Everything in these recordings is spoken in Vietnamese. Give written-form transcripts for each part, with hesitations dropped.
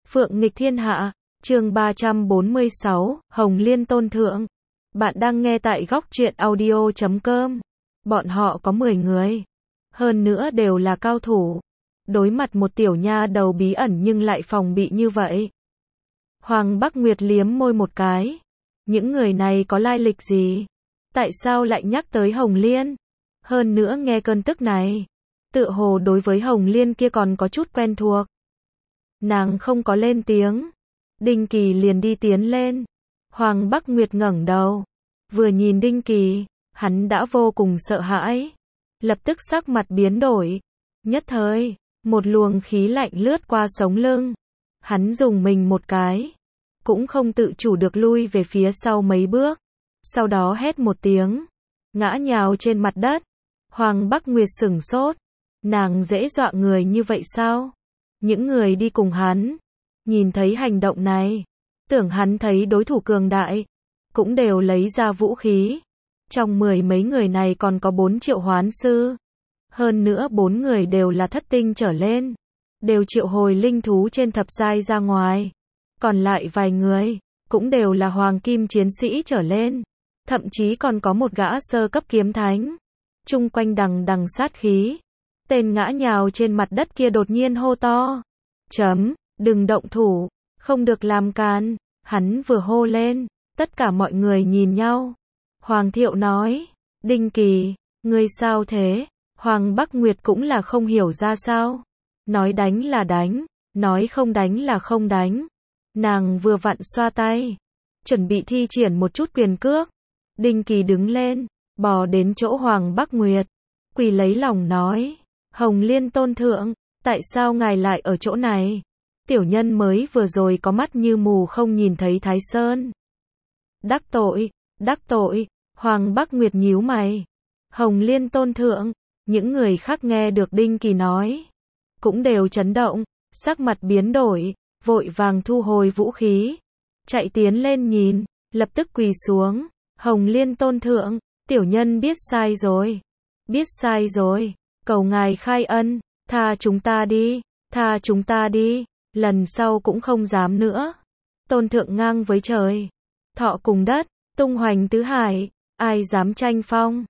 Phượng nghịch thiên hạ, chương 346, Hồng Liên tôn thượng. Bạn đang nghe tại góc truyện audio.com. Bọn họ có 10 người. Hơn nữa đều là cao thủ. Đối mặt một tiểu nha đầu bí ẩn nhưng lại phòng bị như vậy. Hoàng Bắc Nguyệt liếm môi một cái. Những người này có lai lịch gì? Tại sao lại nhắc tới Hồng Liên? Hơn nữa nghe cơn tức này. Tựa hồ đối với Hồng Liên kia còn có chút quen thuộc. Nàng không có lên tiếng. Đinh Kỳ liền đi tiến lên. Hoàng Bắc Nguyệt ngẩng đầu. Vừa nhìn Đinh Kỳ, hắn đã vô cùng sợ hãi. Lập tức sắc mặt biến đổi. Nhất thời, một luồng khí lạnh lướt qua sống lưng. Hắn dùng mình một cái. Cũng không tự chủ được lui về phía sau mấy bước. Sau đó hét một tiếng. Ngã nhào trên mặt đất. Hoàng Bắc Nguyệt sửng sốt. Nàng dễ dọa người như vậy sao? Những người đi cùng hắn, nhìn thấy hành động này, tưởng hắn thấy đối thủ cường đại, cũng đều lấy ra vũ khí. Trong 10 mấy người này còn có 4 triệu hoán sư. Hơn nữa 4 người đều là thất tinh trở lên. Đều triệu hồi linh thú trên thập giai ra ngoài. Còn lại vài người, cũng đều là hoàng kim chiến sĩ trở lên. Thậm chí còn có một gã sơ cấp kiếm thánh. Chung quanh đằng đằng sát khí. Tên ngã nhào trên mặt đất kia đột nhiên hô to. Đừng động thủ, không được làm càn. Hắn vừa hô lên, tất cả mọi người nhìn nhau. Hoàng Thiệu nói, Đinh Kỳ, ngươi sao thế? Hoàng Bắc Nguyệt cũng là không hiểu ra sao. Nói đánh là đánh, nói không đánh là không đánh. Nàng vừa vặn xoa tay, chuẩn bị thi triển một chút quyền cước. Đinh Kỳ đứng lên, bò đến chỗ Hoàng Bắc Nguyệt, quỳ lấy lòng nói, Hồng Liên tôn thượng, tại sao ngài lại ở chỗ này? Tiểu nhân mới vừa rồi có mắt như mù không nhìn thấy Thái Sơn. Đắc tội, Hoàng Bắc Nguyệt nhíu mày. Hồng Liên tôn thượng, những người khác nghe được Đinh Kỳ nói, cũng đều chấn động, sắc mặt biến đổi, vội vàng thu hồi vũ khí, chạy tiến lên nhìn, lập tức quỳ xuống. Hồng Liên tôn thượng, tiểu nhân biết sai rồi, cầu ngài khai ân, tha chúng ta đi, lần sau cũng không dám nữa. Tôn thượng ngang với trời, thọ cùng đất, tung hoành tứ hải, ai dám tranh phong,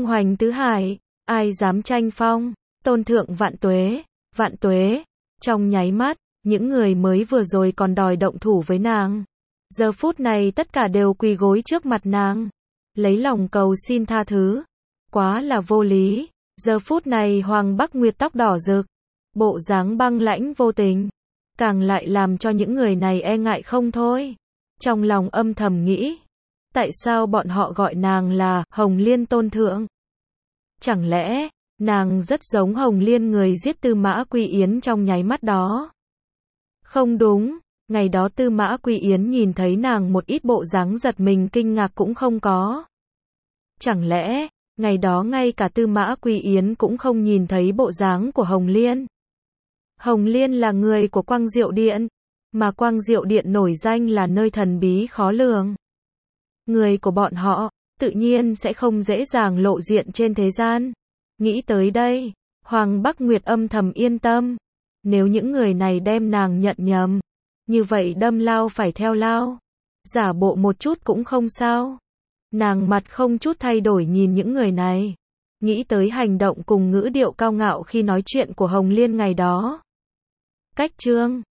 tôn thượng vạn tuế. Trong nháy mắt, những người mới vừa rồi còn đòi động thủ với nàng, giờ phút này tất cả đều quỳ gối trước mặt nàng, lấy lòng cầu xin tha thứ. Quá là vô lý. Giờ phút này Hoàng Bắc Nguyệt tóc đỏ rực, bộ dáng băng lãnh vô tình, càng lại làm cho những người này e ngại không thôi. Trong lòng âm thầm nghĩ, tại sao bọn họ gọi nàng là Hồng Liên tôn thượng? Chẳng lẽ nàng rất giống Hồng Liên người giết Tư Mã Quy Yến trong nháy mắt đó? Không đúng, ngày đó Tư Mã Quy Yến nhìn thấy nàng một ít bộ dáng giật mình kinh ngạc cũng không có. Chẳng lẽ ngày đó ngay cả Tư Mã Quy Yến cũng không nhìn thấy bộ dáng của Hồng Liên? Hồng Liên là người của Quang Diệu Điện, mà Quang Diệu Điện nổi danh là nơi thần bí khó lường. Người của bọn họ, tự nhiên sẽ không dễ dàng lộ diện trên thế gian. Nghĩ tới đây, Hoàng Bắc Nguyệt âm thầm yên tâm. Nếu những người này đem nàng nhận nhầm, như vậy đâm lao phải theo lao. Giả bộ một chút cũng không sao. Nàng mặt không chút thay đổi nhìn những người này. Nghĩ tới hành động cùng ngữ điệu cao ngạo khi nói chuyện của Hồng Liên ngày đó. Cách chương